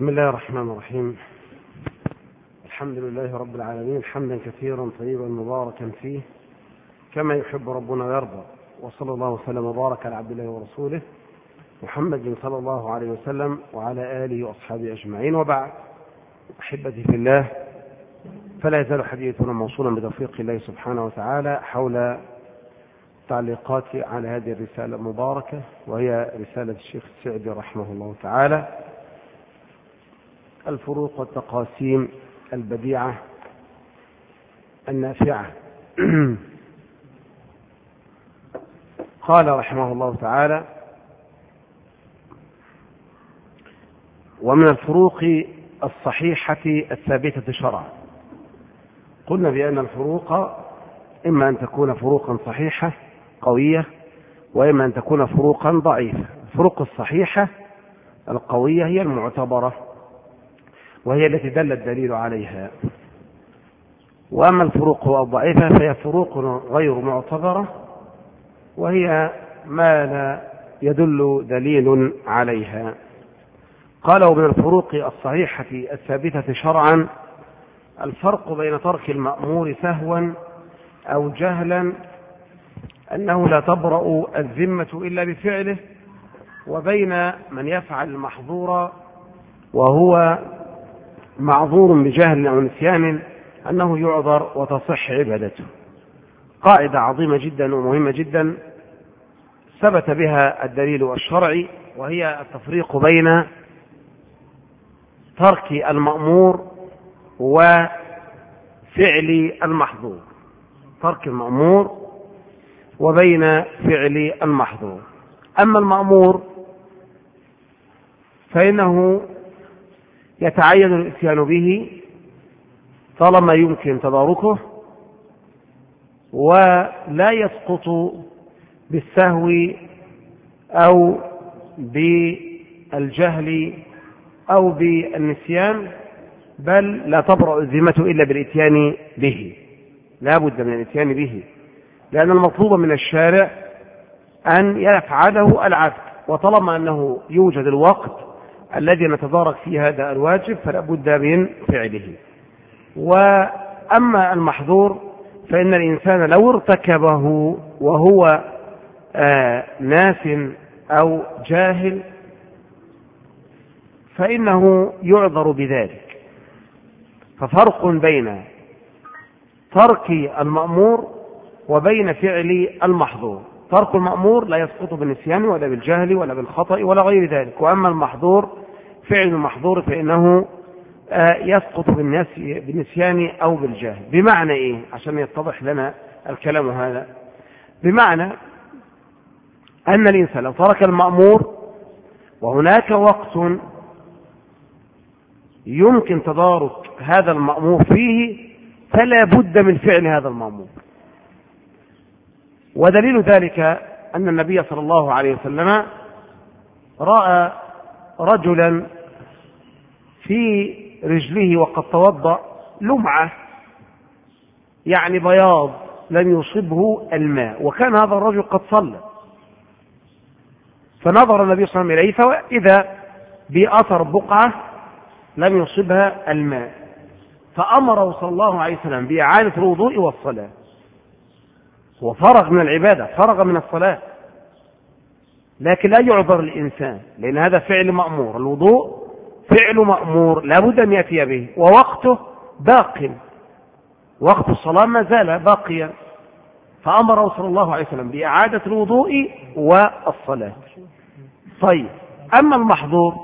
بسم الله الرحمن الرحيم. الحمد لله رب العالمين حمدا كثيرا طيبا مباركا فيه كما يحب ربنا ويرضى، وصلى الله وسلم وبارك على عبد الله ورسوله محمد صلى الله عليه وسلم وعلى آله وأصحابه أجمعين، وبعد. أحبتي في الله، فلا يزال حديثنا موصولا بتوفيق الله سبحانه وتعالى حول تعليقات على هذه الرسالة المباركة، وهي رسالة الشيخ السعدي رحمه الله تعالى، الفروق والتقاسيم البديعة النافعة. قال رحمه الله تعالى: ومن الفروق الصحيحة الثابتة شرعا. قلنا بأن الفروق إما أن تكون فروقا صحيحة قوية، وإما أن تكون فروقا ضعيفة. الفروق الصحيحة القوية هي المعتبرة، وهي التي دل الدليل عليها. وأما الفروق الضعيفة فهي فروق غير معتبرة، وهي ما لا يدل دليل عليها. قال: ومن الفروق الصحيحة الثابتة شرعا الفرق بين ترك المأمور سهوا أو جهلا، أنه لا تبرأ الذمة إلا بفعله، وبين من يفعل المحظور وهو معذور بجهل أو نسيان، أنه يعذر وتصح عبادته. قاعدة عظيمة جدا ومهمة جدا ثبت بها الدليل الشرعي، وهي التفريق بين ترك المأمور وفعل المحظور. ترك المأمور وبين فعل المحظور. أما المأمور فإنه يتعين الإتيان به طالما يمكن تداركه، ولا يسقط بالسهو أو بالجهل أو بالنسيان، بل لا تبرأ الذمة إلا بالإتيان به. لا بد من الإتيان به، لأن المطلوب من الشارع أن يفعله العبد، وطالما أنه يوجد الوقت الذي نتدارك فيه هذا الواجب فلا بد من فعله. وأما المحظور فإن الإنسان لو ارتكبه وهو ناس أو جاهل فإنه يعذر بذلك. ففرق بين ترك المأمور وبين فعل المحظور. ترك المأمور لا يسقط بالنسيان ولا بالجهل ولا بالخطأ ولا غير ذلك، وأما المحظور فعل المحظور فإنه يسقط بالنسيان أو بالجهل. بمعنى إيه؟ عشان يتضح لنا الكلام هذا. بمعنى أن الإنسان لو ترك المأمور وهناك وقت يمكن تدارك هذا المأمور فيه فلا بد من فعل هذا المأمور. ودليل ذلك أن النبي صلى الله عليه وسلم رأى رجلا في رجله وقد توضأ لمعة، يعني بياض لم يصبه الماء، وكان هذا الرجل قد صلى. فنظر النبي صلى الله عليه وسلم إليه فإذا بأثر بقعة لم يصبها الماء، فأمره صلى الله عليه وسلم بإعادة الوضوء والصلاة. هو فرغ من العبادة، فرغ من الصلاة، لكن لا يعذر الإنسان، لأن هذا فعل مأمور. الوضوء فعل مأمور لا بد أن يأتي به، ووقته باق، وقت الصلاة ما زال باقيا، فأمره صلى الله عليه وسلم بإعادة الوضوء والصلاة. طيب، أما المحظور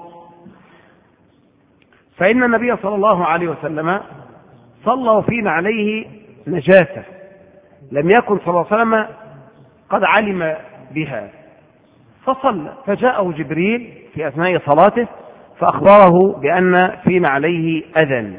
فإن النبي صلى الله عليه وسلم صلى وفينا عليه نجاسة لم يكن صلى الله عليه وسلم قد علم بها، فصلى، فجاءه جبريل في أثناء صلاته فأخبره بأن فينا عليه أذى،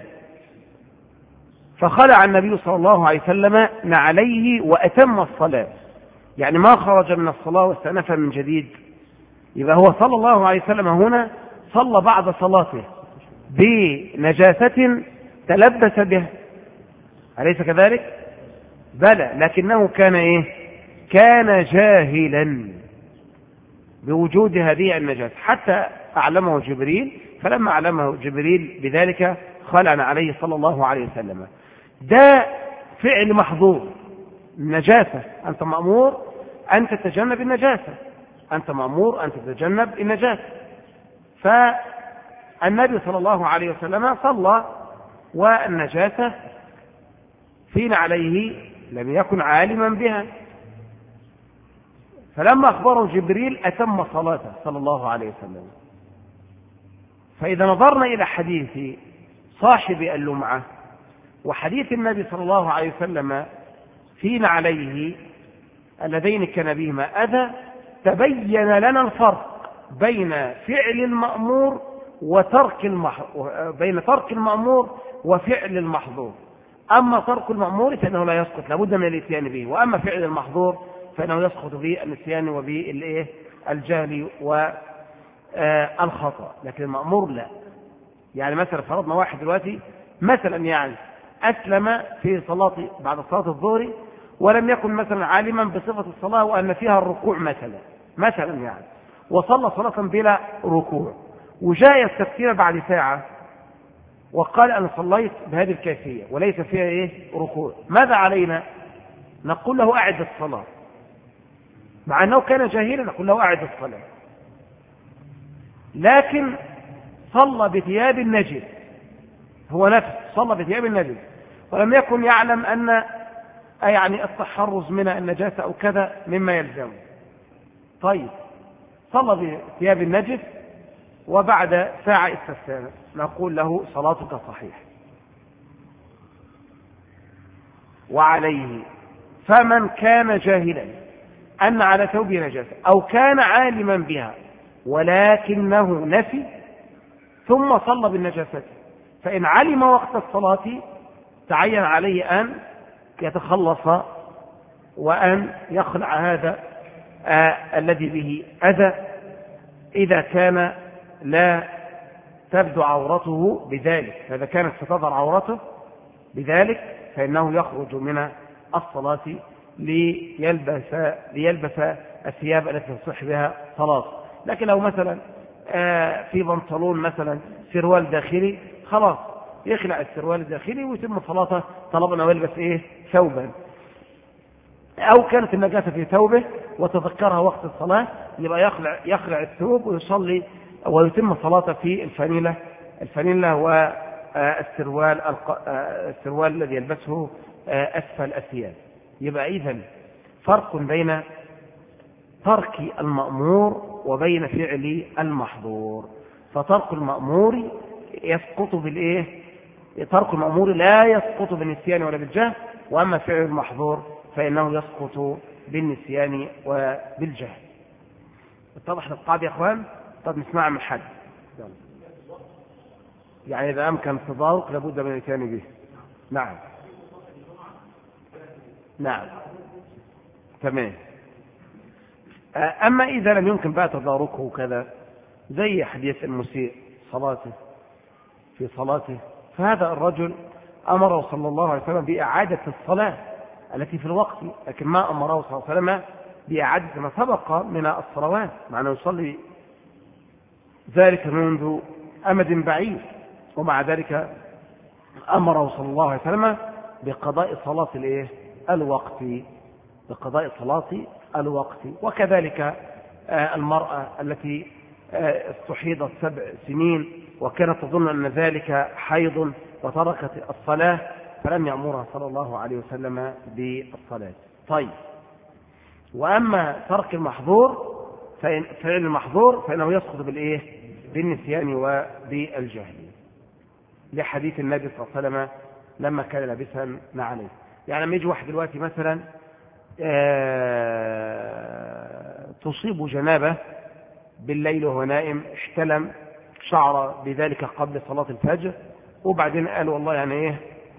فخلع النبي صلى الله عليه وسلم نعليه وأتم الصلاة، يعني ما خرج من الصلاة واستأنف من جديد. يبقى هو صلى الله عليه وسلم هنا صلى بعد صلاته بنجاسة تلبس بها، أليس كذلك؟ بلى، لكنه كان إيه؟ كان جاهلا بوجود هذه النجاسة، حتى أعلمه جبريل فلما علمه جبريل بذلك خلع عليه صلى الله عليه وسلم. ده فعل محظور، النجاسة، أنت مأمور أن تتجنب النجاسة، أنت مأمور أن تتجنب النجاسة. فالنبي صلى الله عليه وسلم صلى والنجاسة فين عليه لم يكن عالما بها، فلما أخبره جبريل أتم صلاته صلى الله عليه وسلم. فإذا نظرنا إلى حديث صاحب اللمعة وحديث النبي صلى الله عليه وسلم فين عليه اللذين كان بهما أذى، تبين لنا الفرق بين فعل المأمور بين ترك المأمور وفعل المحظور. أما ترك المأمور فإنه لا يسقط، لابد من الاتيان به، وأما فعل المحظور فإنه يسقط بالنسيان وبالجهل والخطأ، لكن المأمور لا. يعني مثلا فرضنا واحد دلوقتي مثلا يعني أسلم في صلاة بعد صلاة الظهر ولم يكن مثلا عالما بصفة الصلاة وأن فيها الركوع مثلا يعني، وصلى صلاة بلا ركوع، وجاء التفسير بعد ساعة وقال أنا صليت بهذه الكيفية وليس فيها ركوع، ماذا علينا؟ نقول له أعد الصلاة، مع أنه كان جاهلا نقول له أعد الصلاة، لكن صلى بثياب النجس، هو نفسه صلى بثياب النجس ولم يكن يعلم أن يعني التحرز من النجاسة أو كذا مما يلزمه. طيب صلى بثياب النجس وبعد ساعة استسلم، نقول له صلاتك صحيحة. وعليه فمن كان جاهلا أن على ثوبه نجاسة أو كان عالما بها ولكنه نسي ثم صلى بالنجاسة، فإن علم وقت الصلاة تعين عليه أن يتخلص وأن يخلع هذا الذي به أذى، إذا كان لا تبدو عورته بذلك، فإذا كانت ستظهر عورته بذلك فإنه يخرج من الصلاة ليلبس الثياب التي تصح بها صلاة. لكن لو مثلا في بنطلون مثلا سروال داخلي، خلاص يخلع السروال الداخلي ويتم صلاته طلبنا ويلبس ثوبا، أو كانت النجاسة في ثوبه وتذكرها وقت الصلاة يبقى يخلع الثوب ويصلي ويتم صلاته في الفانيلة والسروال الذي يلبسه أسفل الثياب. يبقى إذن فرق بين ترك المأمور وبين فعل المحظور. فترك المأمور يسقط ترك المأمور لا يسقط بالنسيان ولا بالجهل، وأما فعل المحظور فإنه يسقط بالنسيان وبالجهل. اتضح القاعدة يا أخوان؟ طب نسمع من حد. يعني إذا أمكن التضارق لابد من الاتيان به. نعم تمام. أما إذا لم يمكن بقى تداركه كذا زي حديث المسيء في صلاته، فهذا الرجل أمره صلى الله عليه وسلم بإعادة الصلاة التي في الوقت، لكن ما أمره صلى الله عليه وسلم بإعادة ما سبق من الصلوات، مع أنه يصلي ذلك منذ أمد بعيد، ومع ذلك أمره صلى الله عليه وسلم بقضاء صلاة الوقت. وكذلك المرأة التي استحيضت 7 سنين وكانت تظن أن ذلك حيض وتركت الصلاة فلم يأمرها صلى الله عليه وسلم بالصلاة. طيب، وأما ترك المحظور فعل المحظور فإنه يسقط بالنسيان وبالجهل، لحديث النبي صلى الله عليه وسلم لما كان لابسا نعليه. يعني لما يجي واحد دلوقتي مثلا تصيب جنابه بالليل وهو نائم، احتلم شعر بذلك قبل صلاة الفجر، وبعدين قال والله يعني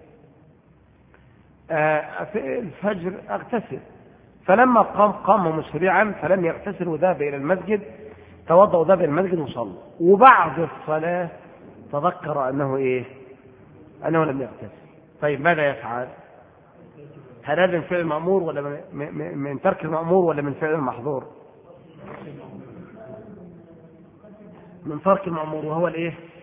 في الفجر اغتسل، فلما قام مسرعا فلم يغتسل وذهب إلى المسجد، توضأ وذهب إلى المسجد وصلى، وبعد الصلاة تذكر أنه لم يغتسل. طيب ماذا يفعل؟ هل هذا من فعل المأمور ولا من ترك المأمور ولا من فعل المحظور؟ من ترك المأمور، وهو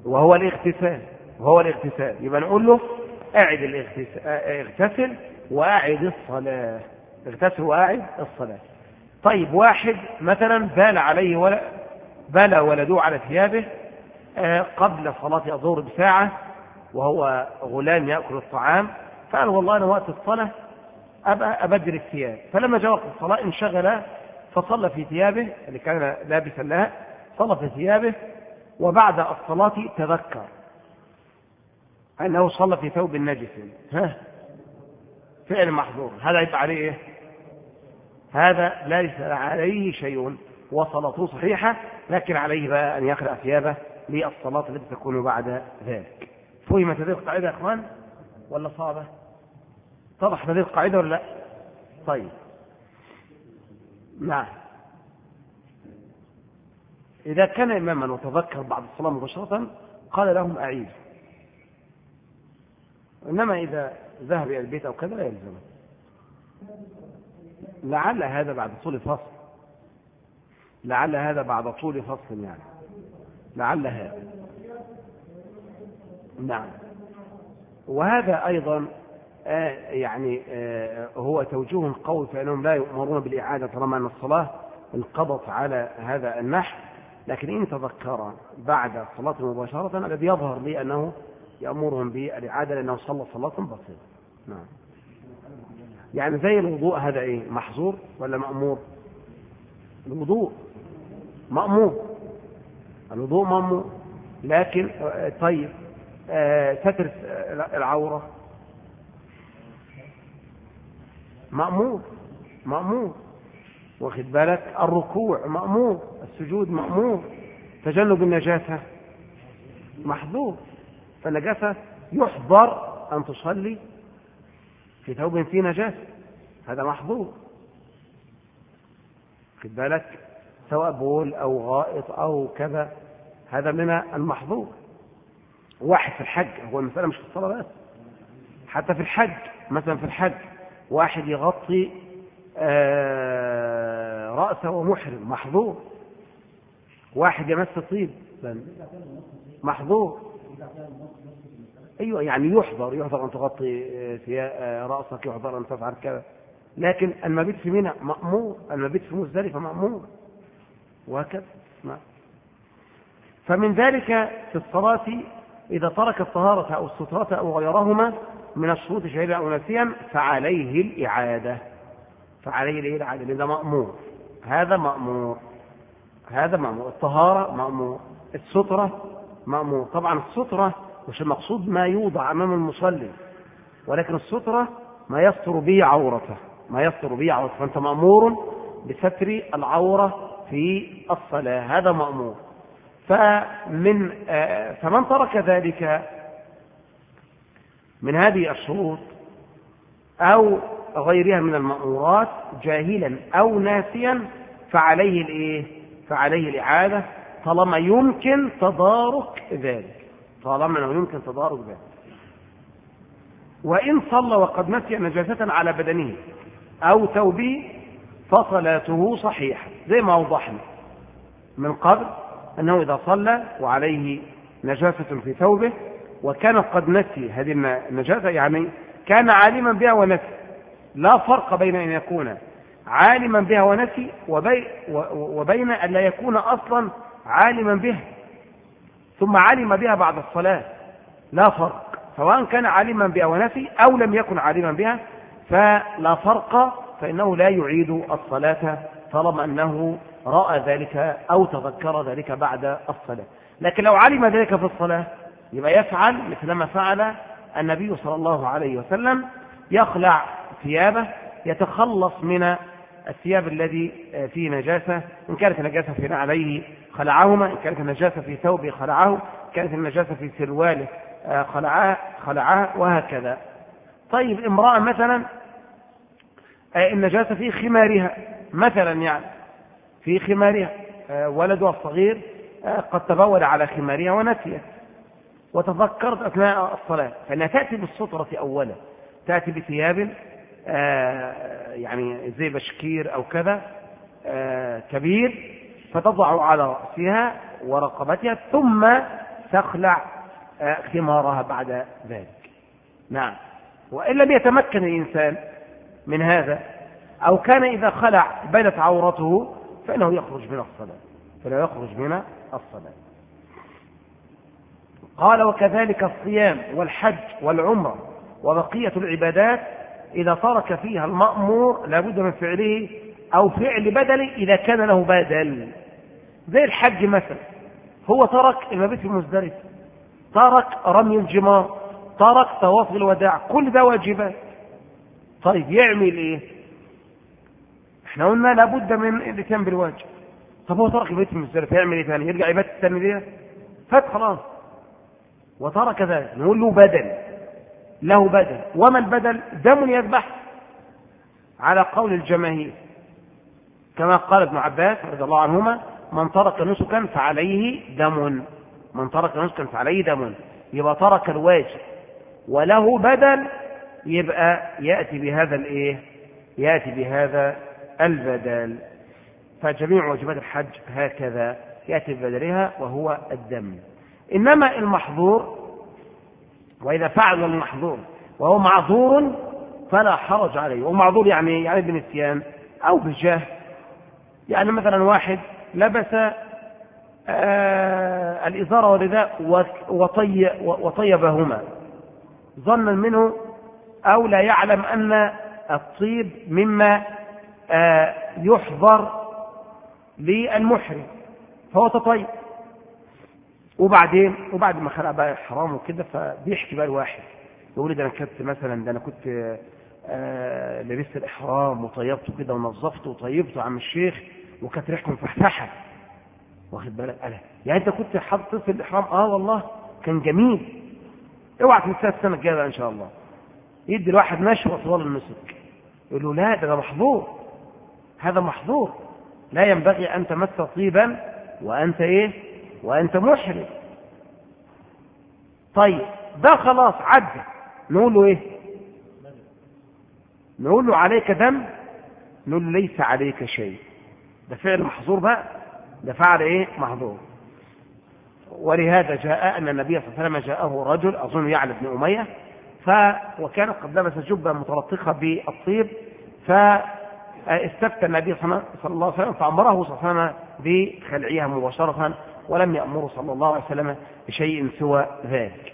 وهو الاغتسال. يبقى نقول له اعد اغتسل واعد الصلاة. اغتسل واعد الصلاة. طيب واحد مثلا بال ولده على ثيابه قبل صلاة الظهر بساعة، وهو غلام يأكل الطعام، فقال والله أنا وقت الصلاة أبدل الثياب. فلما جاء وقت الصلاة انشغل فصلى في ثيابه اللي كان لابسا لها، صلى في ثيابه، وبعد الصلاة تذكر أنه صلى في ثوب نجس. فعل محظور. هذا يبقى عليه إيه؟ هذا ليس عليه شيء وصلاته صحيحة، لكن عليه بقى أن يخلع ثيابه للصلاة التي تكون بعد ذلك. فهمت هذه القاعدة يا أخوان ولا صعبة؟ طرح هذه القاعدة ولا لا؟ طيب نعم. إذا كان إماما وتذكر بعد الصلاة مباشرة قال لهم أعيد، إنما إذا ذهب إلى البيت أو كذا لا يلزم. لعل هذا بعد طول فصل، لعل هذا بعد طول فصل يعني، لعل هذا. نعم. وهذا أيضا يعني هو توجيه قول فإنهم لا يؤمرون بالإعادة طالما أن الصلاة انقضت على هذا النحو، لكن إن تذكر بعد الصلاة مباشرة الذي يظهر لي أنه يأمرهم بالإعادة لأنه صلى صلاة بسيطة. نعم. يعني زي الوضوء هذا إيه؟ محظور ولا مأمور؟ الوضوء مأمور، الوضوء مأمور، لكن طيب ستر العورة مأمور، واخد بالك؟ الركوع مأمور، السجود مأمور، تجنب النجاسة محظور. فالنجاسة يحظر أن تصلي في ثوب فيه نجاسة، هذا محظور، واخد بالك؟ سواء بول أو غائط أو كذا، هذا من المحظور. واحد في الحج، هو المسألة مش في الصلاة بس، حتى في الحج مثلا، في الحج واحد يغطي رأسه ومحرم محظور، واحد يمس طيب محظور. أيوة يعني يحضر أن تغطي رأسك، يحضر أن تفعل كذا، لكن المبيت في منى مأمور، المبيت في مزدلفة مأمور، وهكذا. فمن ذلك في الصلاة إذا ترك الطهارة أو السترة أو غيرهما من الشروط شهيدا أو ناسيا فعليه الإعادة، لأن مأمور، هذا مأمور، الطهارة مأمور، السترة مأمور. طبعا السترة مش المقصود ما يوضع أمام المصلي، ولكن السترة ما يستر به عورته، فأنت مأمور بستر العورة في الصلاة، هذا مأمور. فمن ترك ذلك من هذه الشروط أو غيرها من المأمورات جاهلا أو ناسيا فعليه الإعادة، طالما يمكن تدارك ذلك، وإن صلى وقد نسي نجاسة على بدنه أو ثوبه فصلاته صحيحة، زي ما وضحنا من قبل أنه إذا صلى وعليه نجاسة في ثوبه وكان قد نسي هذه النجاسة، يعني كان عالما بها ونسي، لا فرق بين أن يكون عالما بها ونسي وبين أن لا يكون أصلا عالما بها ثم علم بها بعد الصلاة، لا فرق، سواء كان عالما بها ونسي أو لم يكن عالما بها فلا فرق، فإنه لا يعيد الصلاة طالما أنه رأى ذلك أو تذكر ذلك بعد الصلاة. لكن لو علم ذلك في الصلاة يبقى يفعل مثل ما فعل النبي صلى الله عليه وسلم، يخلع ثيابه، يتخلص من الثياب الذي فيه نجاسة، إن كانت النجاسة في عليه خلعهما، إن كانت النجاسة في ثوبه خلعه، إن كانت النجاسة في سرواله خلعها، وهكذا. طيب امرأة مثلا النجاسة في خمارها مثلا، يعني في خمارها ولدها الصغير قد تبول على خمارها ونسيت وتذكرت أثناء الصلاة، فإنها تأتي بالسترة أولا، تأتي بثياب يعني زي بشكير أو كذا كبير، فتضع على رأسها ورقبتها، ثم تخلع خمارها بعد ذلك. نعم. وإن لم يتمكن الإنسان من هذا أو كان إذا خلع بينت عورته فإنه يخرج من الصلاة. قال وكذلك الصيام والحج والعمرة وبقية العبادات إذا ترك فيها المأمور لابد من فعله أو فعل بدله إذا كان له بدل. زي الحج مثلا، هو ترك المبيت في مزدلفة، ترك رمي الجمار، ترك طواف الوداع، كل ده واجبات. طيب يعمل ايه؟ احنا قلنا لابد من الاتيان بالواجب. طب هو ترك المبيت في مزدلفة، يعمل ايه ثاني؟ يرجع يبات الثاني دي فات خلاص وترك ذلك، نقول له بدل، له بدل. وما البدل؟ دم يذبح على قول الجماهير، كما قال ابن عباس رضي الله عنهما: من ترك نسكا فعليه دم. من ترك نسكا فعليه دم، يبقى ترك الواجب وله بدل، يبقى يأتي بهذا البدل. فجميع واجبات الحج هكذا يأتي ببدلها وهو الدم. إنما المحظور، وإذا فعل المحظور وهو معذور فلا حرج عليه. ومعذور يعني بنسيان أو بجهل. يعني مثلا واحد لبس الإزار والرداء وطيبهما ظنا منه أو لا يعلم أن الطيب مما يحضر للمحرم، فهو تطيب. وبعد ما خلع بقى إحرامه وكده، فبيحكي بقى الواحد يقول ده أنا كنت لبست الإحرام وطيبته كده ونظفته وطيبته عم الشيخ وكانت ريحته مفحفحة، واخد بالك؟ يعني أنت كنت حاطط في الإحرام؟ والله كان جميل. اوعى تنساه السنة الجاية بقى إن شاء الله. يدي الواحد نشوة طوال النسك، يقول له لا، ده محظور، هذا محظور، لا ينبغي أن تمس طيبا وأنت محرم. طيب ده خلاص عدى، نقول له ايه؟ نقول له عليك دم؟ نقول له ليس عليك شيء، ده فعل محظور بقى، ده فعل محظور. ولهذا جاء أن النبي صلى الله عليه وسلم جاءه رجل أظن يعلى بن أمية، وكان قد لبس جبة متلطخة بالطيب، فاستفتى النبي صلى الله عليه وسلم فأمره صلى الله عليه وسلم بخلعها مباشرة، ولم يأمره صلى الله عليه وسلم بشيء سوى ذلك.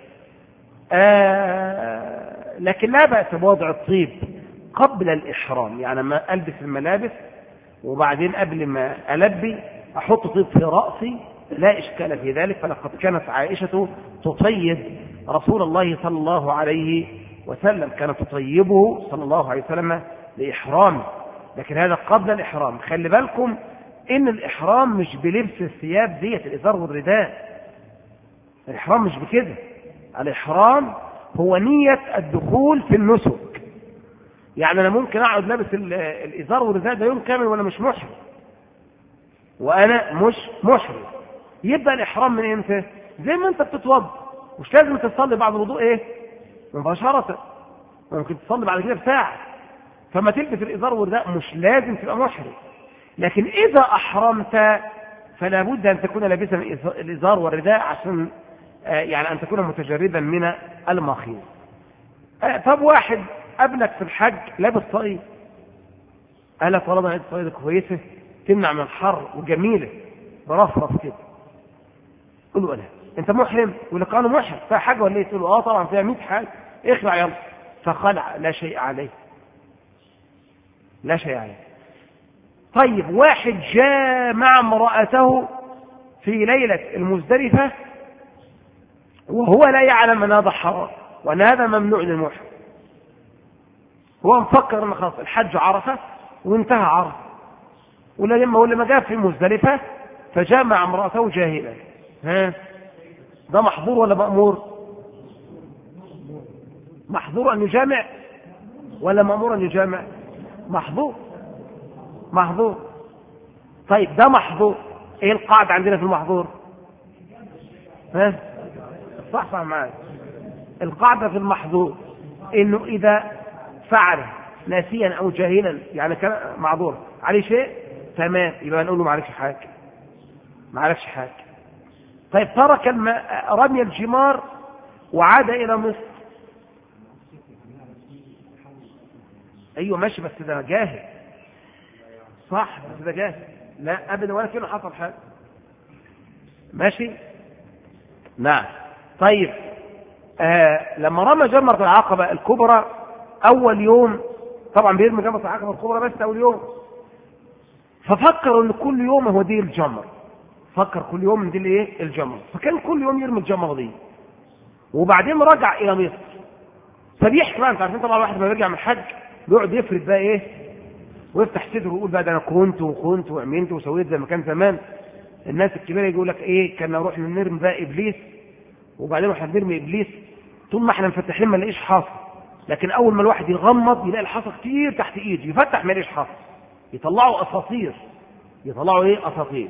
لكن لا بأس بوضع الطيب قبل الإحرام، يعني ما ألبس الملابس وبعدين قبل ما ألبي أحط طيب في رأسي، لا إشكال في ذلك. فلقد كانت عائشة تطيب رسول الله صلى الله عليه وسلم، كانت تطيبه صلى الله عليه وسلم لإحرامه، لكن هذا قبل الإحرام. خلي بالكم إن الإحرام مش بلبس الثياب ديت الإزار والرداء، الإحرام مش بكده. الإحرام هو نية الدخول في النسك. يعني أنا ممكن أقعد لابس الإزار والرداء ده يوم كامل وأنا مش محرم، وأنا مش محرم. يبقى الإحرام من إمتى؟ زي ما أنت بتتوضأ، مش لازم تصلي بعد الوضوء مباشرة، ممكن تصلي بعد كده بساعة. فما تلبس الإزار والرداء مش لازم تبقى محرم. لكن إذا أحرمت فلا بد أن تكون لابسا الإزار والرداء عشان يعني أن تكون متجردا من المخيط. طب واحد قبلك في الحج لابس طاقية، قال طالما الطاقية كويسة تمنع من الحر وجميلة برفرف كده، قل له أنت محرم؟ يقول لك أنا محرم. فيها حاجة ولا إيه؟ تقول له طبعا فيها 100 حاجة، اخلع يلا. فخلع، لا شيء عليه، لا شيء عليه. طيب واحد جامع امرأته في ليلة المزدلفة وهو لا يعلم أن هذا حرام وأن هذا ممنوع للمحرم، هو مفكر أن خلاص الحج عرفة وانتهى عرفة، ولما جاء في مزدلفة فجامع امرأته جاهلا، ده محظور ولا مأمور؟ محظور أن يجامع ولا مأمور أن يجامع؟ محظور. طيب ده محظور، ايه القاعدة عندنا في المحظور؟ صح معاك. القاعدة في المحظور انه اذا فعل ناسيا او جاهلا يعني كان معذور عليه شيء تمام، يبقى نقول له ما عليكش حاجة. طيب ترك رمي الجمار وعاد إلى مصر. أيوة ماشي، بس ده جاهل. صح، بس ده جاهل. لا أبدا، ولا كأنه حصل حاجة. ماشي. نعم. طيب لما رمى جمرة العقبة الكبرى أول يوم، طبعا بيرمي جمرة العقبة الكبرى بس أول يوم، ففكروا ان كل يوم هو دي الجمر، فكر كل يوم ان دي الايه الجمر، فكان كل يوم يرمي الجمرة دي، وبعدين رجع الى مصر. فبيحكي بقى، انت عارفين طبعا الواحد لما بيرجع من الحج بيقعد يفرد بقى ايه ويفتح صدره ويقول بقى ده انا كنت وعملت وسويت زي ما كان زمان. الناس الكبيره يقول لك ايه، كنا نروح نرمي بقى ابليس، وبعدين احنا بنرمي ابليس طول ما احنا مفتحين ما نلاقيش حاصل، لكن اول ما الواحد يغمض يلاقي الحصى كتير تحت ايده، يفتح ما يلاقيش حصى، يطلعوا اساطير، يطلعوا ايه اساطير.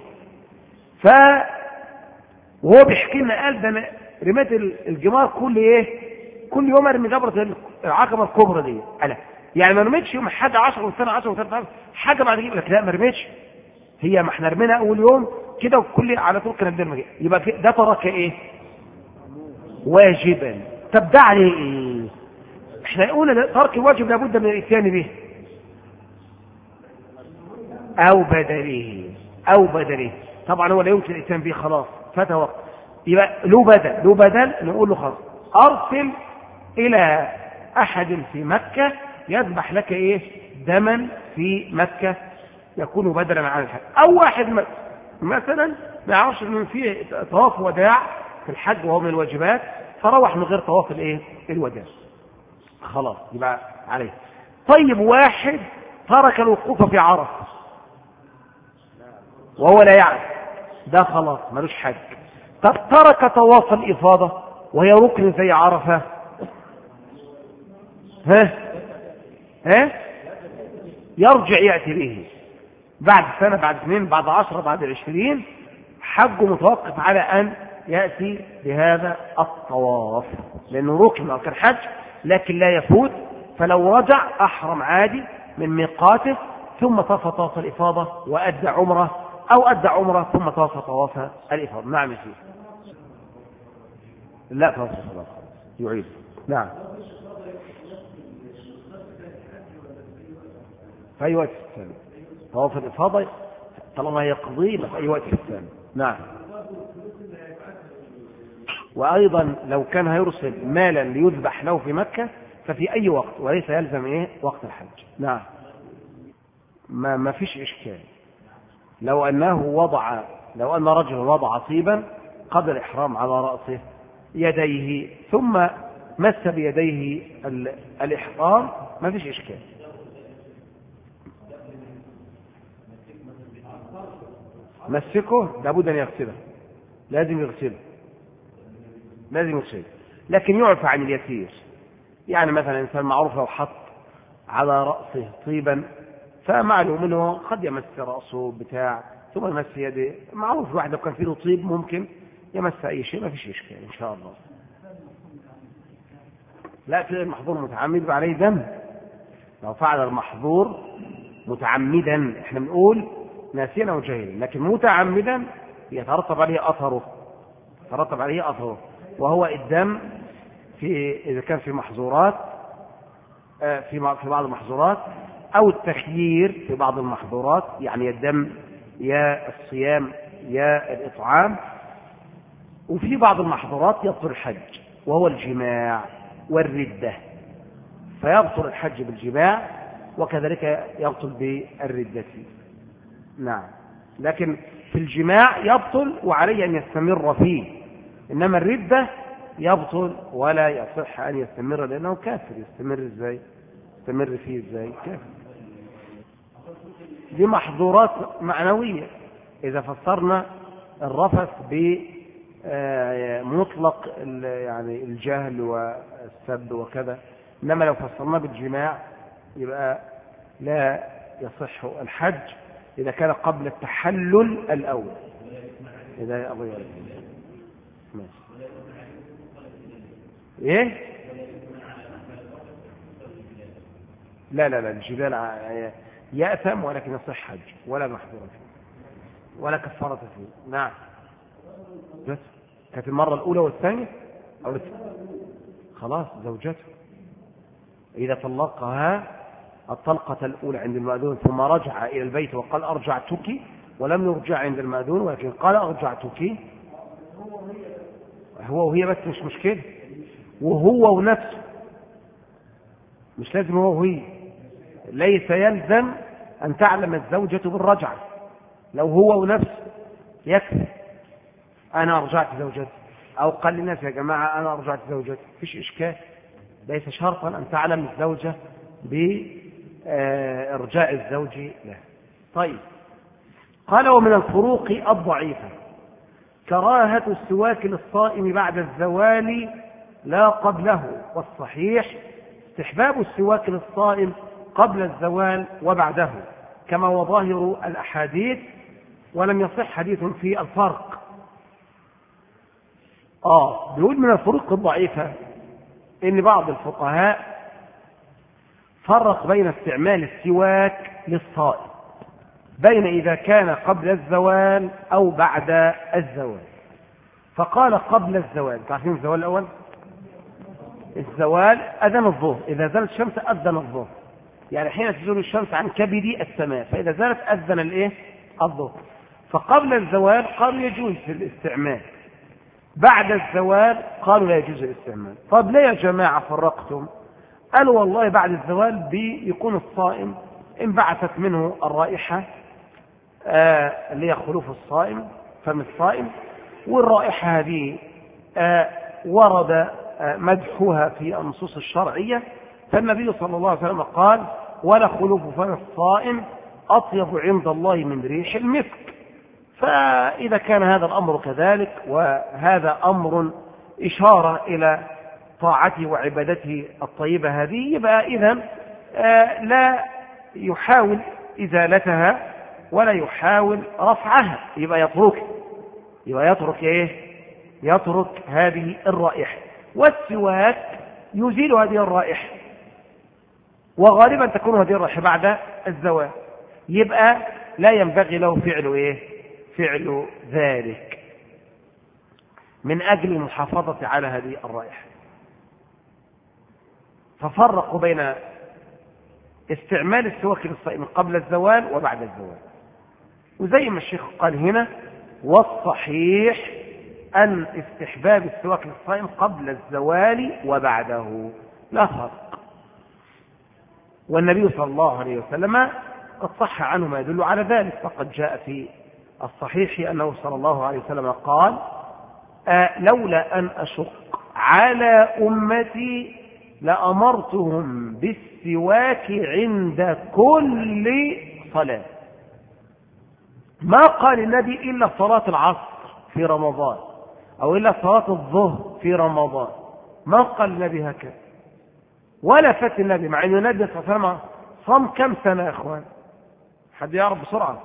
وهو بيحكي لنا قال ده انا رميت الجمار كل يوم ارمي جبرة العقبة الكبرى دي. انا يعني ما رميتش يوم حاجه 10 والسنه 10 و13 حاجه بعد كده، لك لا ما رميتش، هي ما احنا رمينا اول يوم كده وكل على طول كنا بنرمي، يبقى ده ترك ايه واجبا. طب ده عليه ايه؟ احنا قلنا ترك الواجب لابد من الاتيان به او بدله. طبعا هو لا يمكن الاتيان به، خلاص فات وقت، يبقى له بدل نقول له خلاص ارسل الى احد في مكة يذبح لك ايه دما في مكة يكون بدلا عن الحج. او واحد مثلا ما يعرفش ان فيه طواف وداع في الحج وهو من الواجبات، فروح من غير طواف الايه الوداع، خلاص يبقى عليه. طيب واحد ترك الوقوف في عرفة وهو لا يعرف، ده خلاص ملوش حج. طب ترك طواف الإفاضة وهي ركن زي عرفة، يرجع يأتي به بعد سنة، بعد 2، بعد 10، بعد 20، حجه متوقف على أن يأتي بهذا الطواف لأنه ركن من أركان الحج لكن لا يفوت. فلو رجع أحرم عادي من ميقاته ثم طاف طواف الإفاضة وأدى عمره، أو أدى عمره ثم طاف طواف الإفاضة. نعم يا سيدي. لا طواف الإفاضة يعيد. نعم في أي وقت الثاني طواف الإفاضة طالما يقضي في أي وقت الثاني. نعم. وأيضا لو كان هيرسل مالا ليذبح له في مكة ففي أي وقت وليس يلزم وقت الحج. نعم ما فيش إشكال. لو أن رجل وضع طيبا قبل الإحرام على رأسه يديه ثم مس بيديه الإحرام ما فيش إشكال. مسكه لابد أن يغسله، لازم يغسله، لكن يعفى عن اليسير. يعني مثلا إنسان معروف لو حط على رأسه طيبا فمعلوم أنه قد يمس رأسه بتاع ثم يمس يده، معروف الواحد لو كان فيه طيب ممكن يمس أي شيء ما فيش إشكال إن شاء الله. لا في المحظور متعمد عليه دم. لو فعل المحظور متعمدا احنا بنقول ناسيا أو جاهلا، لكن متعمدا يترتب عليه أثره، وهو الدم إذا كان في محظورات في بعض المحظورات، أو التخيير في بعض المحظورات، يعني الدم يا الصيام يا الإطعام. وفي بعض المحظورات يبطل الحج وهو الجماع والردة، فيبطل الحج بالجماع وكذلك يبطل بالردة. نعم. لكن في الجماع يبطل وعليه أن يستمر فيه، إنما الردة يبطل ولا يصح أن يستمر لأنه كافر. يستمر فيه إزاي كافر؟ دي محظورات معنوية إذا فسرنا الرفث بمطلق يعني الجهل والسب وكذا، إنما لو فسرنا بالجماع يبقى لا يصح الحج إذا كان قبل التحلل الأول. إذا أبغى إيه؟ لا الجبال يأثم ولكن يصح حج ولا محظور فيه ولا كفارة فيه. نعم. زوجته. كانت المرة الأولى والثانية أو خلاص زوجته. إذا طلقها الطلقة الأولى عند المأذون ثم رجع إلى البيت وقال أرجعتك، ولم يرجع عند المأذون ولكن قال أرجعتك، هو وهي بس مش مشكلة، وهو ونفسه، مش لازم هو وهي. ليس يلزم أن تعلم الزوجة بالرجعة، لو هو ونفسه يكفي أنا أرجعت زوجتي، أو قال للناس يا جماعة أنا أرجعت زوجتي، فيش إشكال. ليس شرطا أن تعلم الزوجة بإرجاع الزوج له. طيب، قال ومن الفروق الضعيفة كراهة السواك للصائم بعد الزوال لا قبله، والصحيح استحباب السواك للصائم قبل الزوال وبعده كما هو ظاهر الأحاديث، ولم يصح حديث في الفرق. بيقول من الفروق الضعيفة إن بعض الفقهاء فرق بين استعمال السواك للصائم بين إذا كان قبل الزوال أو بعد الزوال. فقال قبل الزوال، تعرفين الزوال الأول؟ الزوال أذن الظهر، إذا زالت الشمس أذن الظهر، يعني حين تزول الشمس عن كبد السماء، فإذا زالت أذن الإيه؟ الظهر. فقبل الزوال قالوا يجوز الاستعمال، بعد الزوال قالوا لا يجوز الاستعمال. طب ليه يا جماعة فرقتم؟ قالوا والله بعد الزوال بيكون الصائم انبعثت منه الرائحة اللي هي خلوف الصائم، فم الصائم، والرائحة هذه ورد مدحها في النصوص الشرعية، فالنبي صلى الله عليه وسلم قال ولا خلوف فم الصائم أطيب عند الله من ريح المسك. فإذا كان هذا الأمر كذلك، وهذا أمر إشارة إلى طاعته وعبادته الطيبة هذه، يبقى إذن لا يحاول إزالتها ولا يحاول رفعها، يبقى يترك إيه؟ يترك هذه الرائحة. والسواك يزيل هذه الرائحة، وغالبا تكون هذه الرائحة بعد الزوال، يبقى لا ينبغي له فعل إيه؟ فعل ذلك من أجل المحافظة على هذه الرائحة. ففرقوا بين استعمال السواك للصائم قبل الزوال وبعد الزوال. وزي ما الشيخ قال هنا والصحيح أن استحباب السواك للصائم قبل الزوال وبعده لا فرق. والنبي صلى الله عليه وسلم قد صح عنه ما يدل على ذلك، فقد جاء في الصحيح أنه صلى الله عليه وسلم قال لولا أن أشق على أمتي لأمرتهم بالسواك عند كل صلاة. ما قال النبي إلا صلاة العصر في رمضان أو إلا صلاة الظهر في رمضان، ما قال النبي هكذا ولا فات النبي، مع أن النبي صلى الله عليه وسلم صام كم سنة يا أخوان؟ حد يعرف بسرعة؟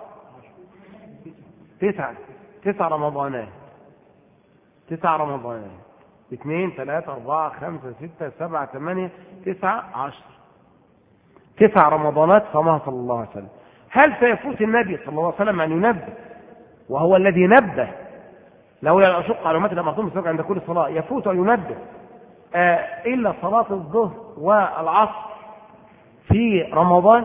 9 رمضانات، 9 رمضانات، 2 3 4 5 6 7 8 9 10، 9 رمضانات صامها صلى الله عليه وسلم. هل سيفوت النبي صلى الله عليه وسلم أن ينبه، وهو الذي نبه لولا أن أشق على أمتي لأمرتهم بالسواك عند كل صلاة، يفوت أن ينبه إلا صلاة الظهر والعصر في رمضان؟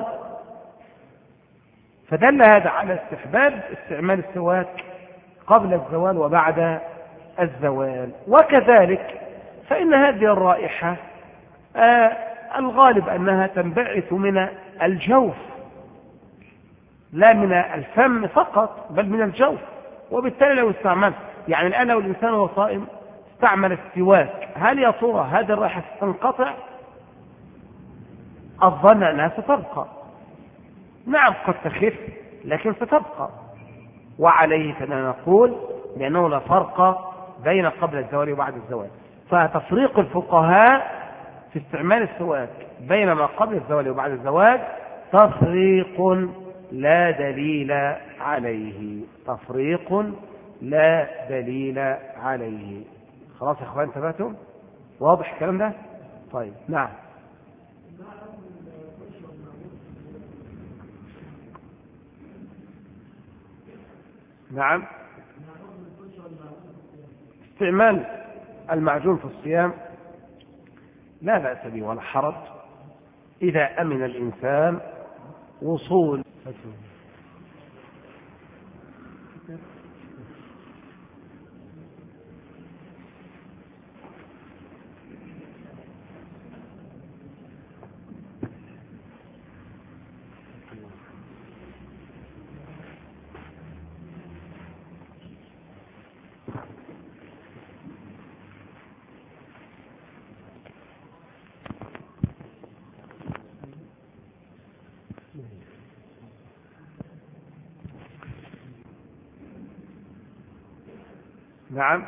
فدل هذا على استحباب استعمال السواك قبل الزوال وبعد الزوال. وكذلك فإن هذه الرائحة الغالب أنها تنبعث من الجوف لا من الفم فقط، بل من الجوف، وبالتالي لو استعمل، يعني الآن لو الإنسان هو صائم استعمل السواك، هل يا ترى هذه الرائحة ستنقطع؟ الظن أنها ستبقى، نعم قد تخف لكن ستبقى. وعليه فإننا نقول لأنه لا فرق بين قبل الزوال وبعد الزوال. فتفريق الفقهاء في استعمال السواك بين ما قبل الزوال وبعد الزوال تفريق لا دليل عليه، تفريق لا دليل عليه. خلاص يا اخوان انتبهتم؟ واضح الكلام ده؟ طيب نعم. نعم استعمال المعجون في الصيام لا بأس به ولا حرج إذا أمن الإنسان وصول نعم.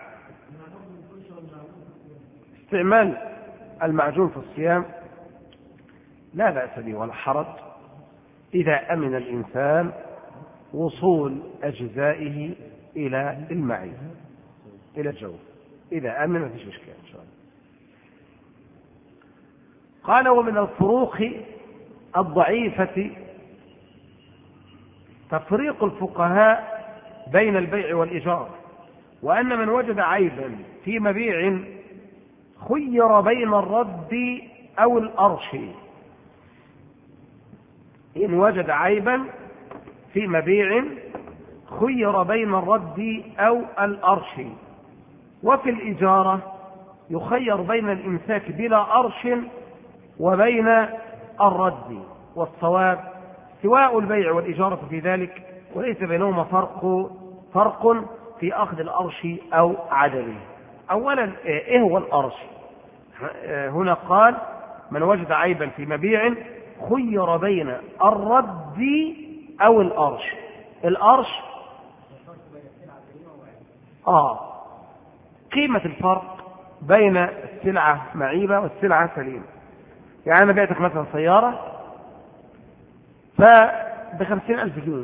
استعمال المعجون في الصيام لا بأس به ولا حرج إذا أمن الإنسان وصول أجزائه إلى المعدة إلى الجوف، إذا أمن ما فيش إشكال إن شاء الله. قال ومن الفروق الضعيفة تفريق الفقهاء بين البيع والإيجار، وأن من وجد عيبا في مبيع خير بين الرد أو الأرش. إن وجد عيبا في مبيع خير بين الرد أو الأرش. وفي الإجارة يخير بين الإمساك بلا أرش وبين الرد، والصواب سواء البيع والإجارة في ذلك، وليس بينهما فرق في أخذ الأرش أو عدمه. أولا إيه هو الأرش؟ هنا قال من وجد عيبا في مبيع خير بين الرد أو الأرش. الأرش قيمة الفرق بين السلعة معيبة والسلعة سليمة. يعني أنا بعتك مثلا سيارة ب50,000 جنيه،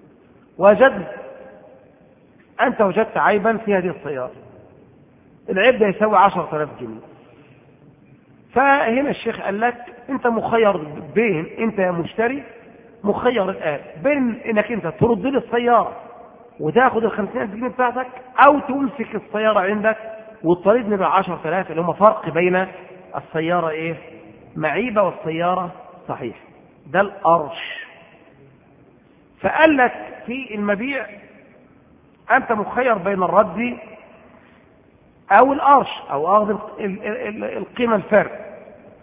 أنت وجدت عيبا في هذه السيارة، العيب ده يساوي 10,000 جنيه. فهنا الشيخ قال لك أنت مخير بين، أنت يا مشتري مخير الآن بين أنك أنت ترد لي السيارة وتاخذ 50,000 جنيه بتاعتك، أو تمسك السيارة عندك وتطردني ب10,000، اللي هم فرق بين السيارة معيبة والسيارة صحيح. ده الأرش. فقال لك في المبيع أنت مخير بين الرد أو الأرش أو أخذ القيمة الفرق.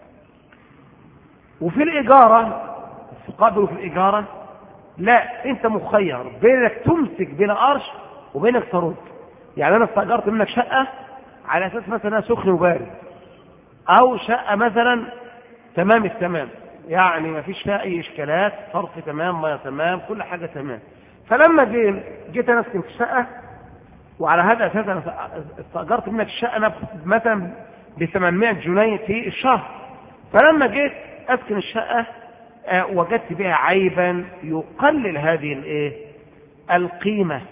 وفي الإجارة قبل في الإجارة لا، أنت مخير بينك تمسك بين أرش وبينك ترد. يعني أنا استأجرت منك شقة على أساس مثلا سخن وبارد، أو شقة مثلا تمام التمام، يعني ما فيش فيها أي إشكالات، صرف تمام، مياه تمام، كل حاجة تمام. فلما جيت أنا أسكن في الشقة، وعلى هذا الأساس أنا استأجرت منك الشقة مثلا ب800 جنيه في الشهر. فلما جيت أسكن الشقة وجدت بها عيبا يقلل هذه القيمة،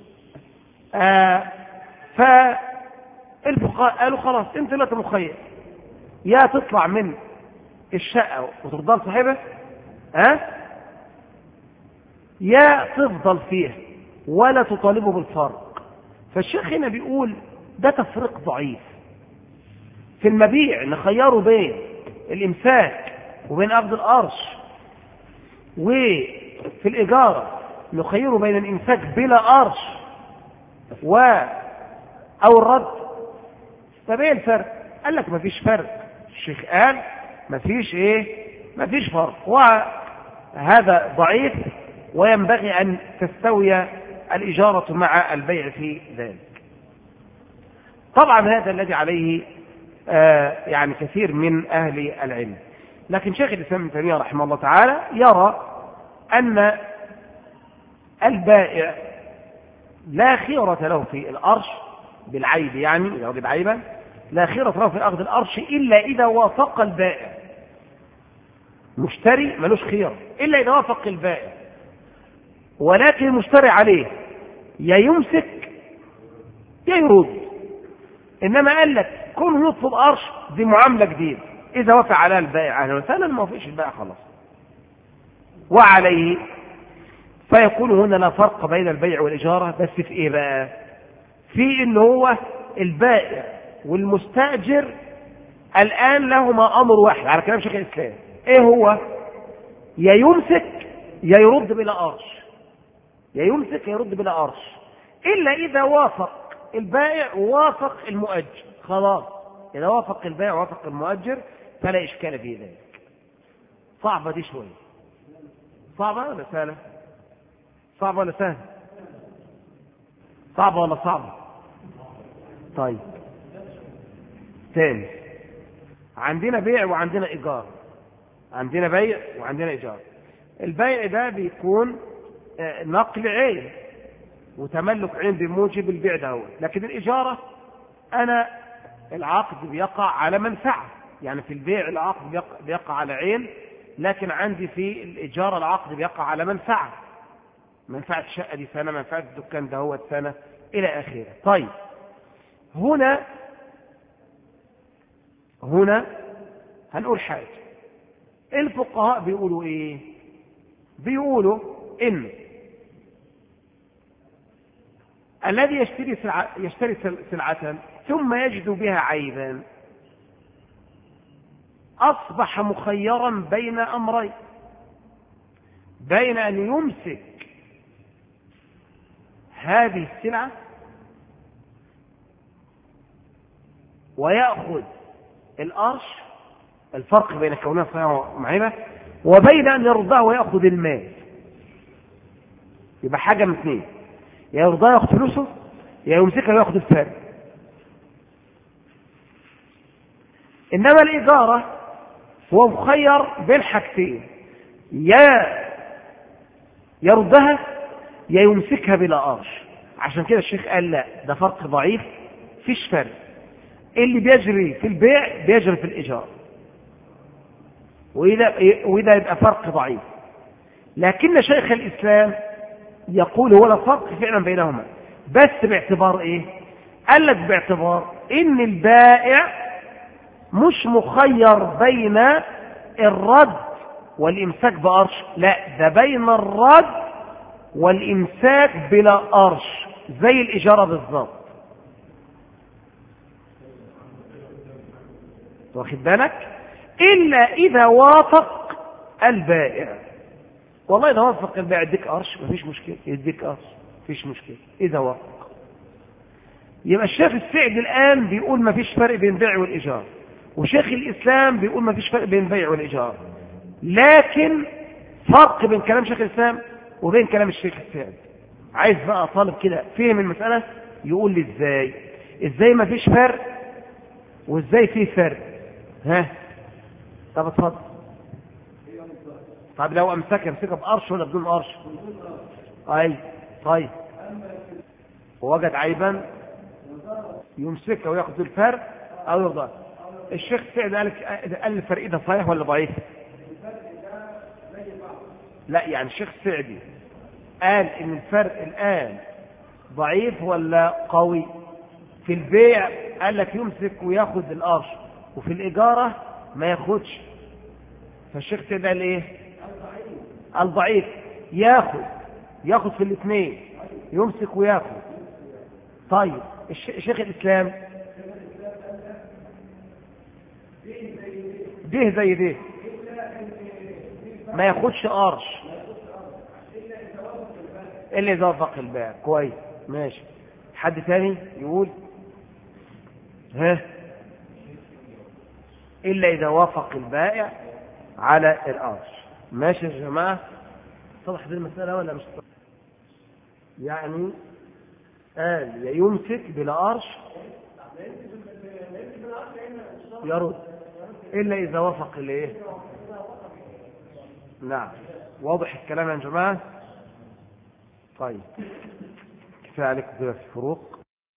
فالفقهاء قالوا خلاص أنت لا مخير، يا تطلع من الشقة وتفضل صاحبها، يا تفضل فيها ولا تطالبه بالفرق. فالشيخ هنا بيقول ده تفريق ضعيف. في المبيع نخيره بين الإمساك وبين أخذ الأرش، وفي الإجارة نخيره بين الإمساك بلا أرش أو الرد. طب ايه الفرق؟ قال لك مفيش فرق. الشيخ قال مفيش فرق، وهذا ضعيف، وينبغي أن تستوي الإجارة مع البيع في ذلك. طبعا هذا الذي عليه يعني كثير من أهل العلم. لكن شيخ الإسلام ابن تيمية رحمه الله تعالى يرى أن البائع لا خيرة له في الأرش بالعيب، يعني إذا وجد عيبا لا خيرة له في أخذ الأرش إلا إذا وافق البائع. مشتري ملوش خير إلا إذا وافق البائع، ولكن المشتري عليه يا يمسك يا يرد. إنما قال لك كونه يطلب أرش دي معاملة جديدة، إذا وافق عليها البائع أهلا وسهلا، ما وافقش البائع خلاص. وعليه فيكون هنا لا فرق بين البيع والإجارة، بس في إيه بقى؟ في إن هو البائع والمستأجر الآن لهما أمر واحد على كلام شيخ الإسلام. إيه هو؟ يا يمسك يا يرد بلا قرش، يا يمسك يا يرد بلا قرش، إلا إذا وافق البائع ووافق المؤجر. خلاص، إذا وافق البائع ووافق المؤجر فلا إشكال في ذلك. صعبة دي شوية. صعبة ولا سهلة؟ صعبة ولا سهلة؟ صعبة ولا صعبة؟ طيب تاني، عندنا بيع وعندنا إيجار. عندنا بيع وعندنا إيجار. البيع ده بيكون نقل عين وتملك عين بموجب البيع ده، لكن الإجارة أنا العقد بيقع على منفعة. يعني في البيع العقد بيقع على عين، لكن عندي في الإجارة العقد بيقع على منفعة. منفعة الشقة دي سنة، منفعة الدكان ده هو سنة، إلى آخره. طيب هنا هنقول حاجة. الفقهاء بيقولوا إيه؟ بيقولوا إن الذي يشتري سلعة ثم يجد بها عيبا أصبح مخيرا بين أمرين، بين أن يمسك هذه السلعة ويأخذ القرش، الفرق بين كونها صحيحة ومعيبة، وبين أن يرضاه ويأخذ المال. يبقى حاجة من اثنين، يا يرضاه يأخذ فلوسه يا يمسكها ويأخذ الفرق. إنما الإجارة هو مخير بين حاجتين، يا يردها يا يمسكها بلا قرش. عشان كده الشيخ قال لا، ده فرق ضعيف، فيش فرق. اللي بيجري في البيع بيجري في الإيجار، وإذا يبقى فرق ضعيف. لكن شيخ الإسلام يقول هو لا فرق فعلا بينهما، بس باعتبار إيه؟ قال لك باعتبار إن البائع مش مخير بين الرد والإمساك بقرش، لا، ده بين الرد والإمساك بلا قرش، زي الإجارة بالضبط. واخد بالك؟ إلا إذا وافق البائع. والله إذا وافق البائع يديك قرش مفيش مشكلة، يديك قرش مفيش مشكلة إذا وافق. يبقى الشيخ السعدي الآن بيقول مفيش فرق بين البيع والإيجار، وشيخ الإسلام بيقول مفيش فرق بين البيع والإيجار. لكن فرق بين كلام شيخ الإسلام وبين كلام الشيخ السعدي. عايز بقى طالب كده فهم المسألة يقول لي ازاي مفيش فرق وازاي في فرق. ها طب اتفضل. طب لو امسكها بقرش ولا بدون قرش؟ اي طيب، ووجد عيبا يمسكها وياخذ الفرق او يرضى. الشيخ سعد قال الفرق ده صحيح ولا ضعيف؟ لا، يعني الشيخ سعدي قال ان الفرق الان ضعيف ولا قوي؟ في البيع قال لك يمسك وياخذ القرش، وفي الإجارة ما ياخدش. فالشيخ سعد قال ايه؟ الضعيف ياخذ في الاثنين، يمسك وياخذ. طيب الشيخ الإسلام ده زي ده ما ياخدش قرش إلا إذا وافق البائع. كويس ماشي. حد تاني يقول؟ ها؟ إلا إذا وافق البائع على القرش. ماشي يا جماعة؟ صلح دي المسألة ولا مش صلح؟ يعني قال يا يمسك بلا قرش يرد إلا إذا وافق الإيه؟ نعم، واضح الكلام يا جماعة؟ طيب كفاية عليكم كده في الفروق.